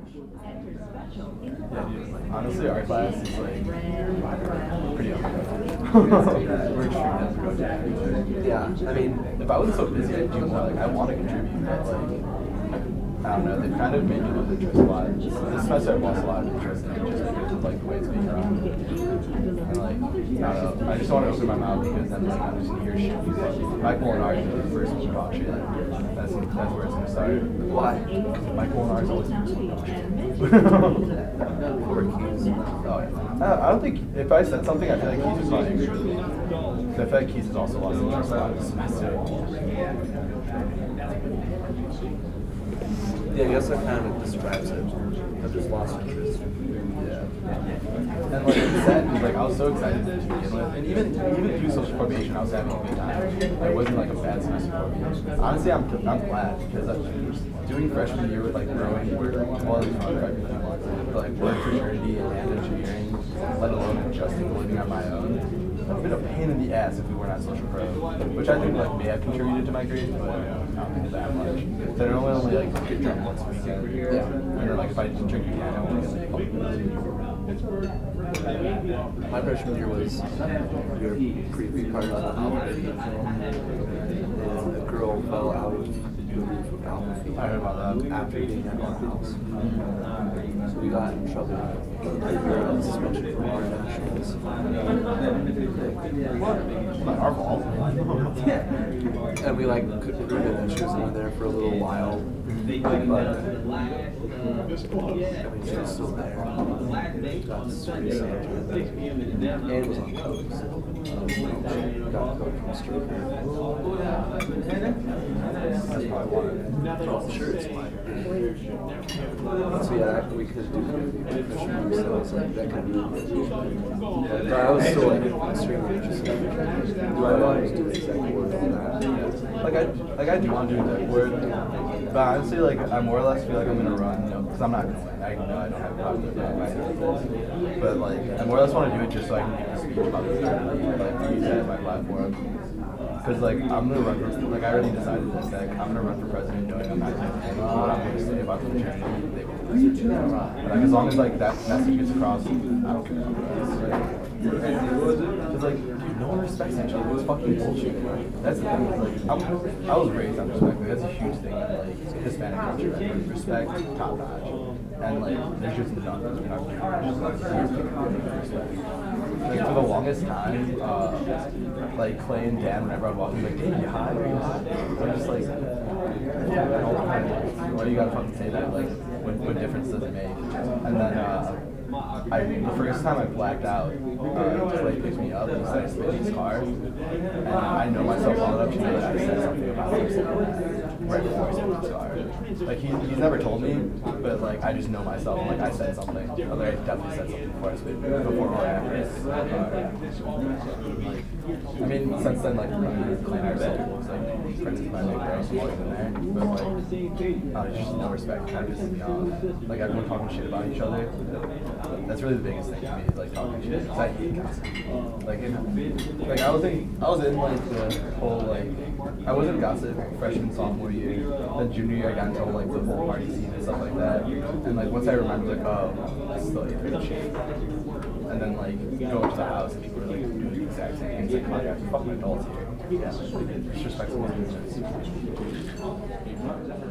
Yeah, dude, like, honestly, our class is like pretty unproductive. We're extremely unproductive. Yeah, I mean, If I wasn't so busy, I'd do more. Like, I want to contribute, but like, I don't know. They've kind of made me lose interest a lot. This semester, I've lost a lot of interest in it just because of like the way it's being run. And like, I don't know. I just want to open my mouth because then like I'm just gonna hear shit. Mike Molinari is the first one to talk shit. That's where it's gonna start. why? Mike Molinari's always gonna talk shit. Poor Keys. Oh, yeah. I don't think if I said something, I feel like Keith is not angry with me. I feel like Keith has also lost interest a lot this semester. Yeah, I guess that kind of describes it. I just lost interest. Yeah. And like I said, like I was so excited to begin with, and even through social probation, I was having a good time. It wasn't like a bad semester for me. Honestly, I'm glad because doing freshman year with like growing all these contract like work fraternity and engineering, let alone adjusting to living on my own. It's been a pain in the ass if we weren't at social pro, which I think like may have contributed to my grades, but I don't think it's that much. So I only like get drunk once a week. Yeah. And then like if I drink again, I only get like a couple minutes. My freshman year was your preview party on Alpha. And a girl fell out of the roof of Alpha. I heard about that. After being at our house. So we got in trouble. Like, suspension from our nationals. Not our fault. And we like couldn't prove it that she was only there for a little while. But I mean, she was still there. That's pretty sad. And it was on coke. So got coke from a stripper. That's probably why. Oh, I'm sure it's why. So yeah, we could do Christian so it's like that kind of. But I was still like extremely interested. Do I want to do exec board and all that? Like I do want to do exec board, but honestly, like I more or less feel like I'm gonna run, because I'm not gonna win. I know I don't have a problem with that, but like I more or less want to do it just so I can give a speech about the fraternity, like use that as my platform. Because like I'm gonna run for, like I already decided this, that I'm gonna run for president knowing I'm not gonna say what I'm gonna say about the fraternity. They will listen to that. Like as long as like that message gets across, I don't care about the rest. Because like, dude, no one respects each other. It's fucking bullshit. That's the thing. Like I was raised on respect. Like, that's a huge thing in like Hispanic culture. Like, respect, top notch. And like there's just none between our generations. Like respect. Like for the longest time, like Clay and Dan, whenever I'd walk in, like, hey, you high? Are you high? I'm just like, why do you gotta fucking say that? Like, what difference does it make? And then the first time I blacked out, Clay picked me up and started spinning his car, and I know myself well enough to know that I said something about him right before he spit his car. Like he's never told me, but like I just know myself. Like I said something. Like I definitely said something before I spit, before or after his car. Like, I mean, since then, like Clay and I are still like friends with my big bro, so more than there. But like, there's just no respect. Kind of pisses me off. Like everyone talking shit about each other. That's really the biggest thing to me, is like talking shit. Cause I hate gossip. Like I was in like the whole like I was in gossip freshman sophomore year. Then junior year I got into like the whole party scene and stuff like that. And like once I remembered like, oh, I still hate that shit. And then like go to the house and people were like doing the exact same things. Like, oh, yeah, fucking adults here. Yeah, disrespectful business.